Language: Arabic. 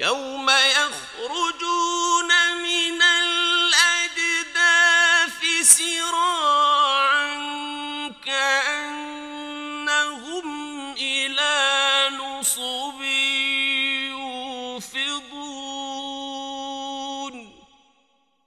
يوم يخرجون من الأجداث سراعا كأنهم إلى نصب يوفضون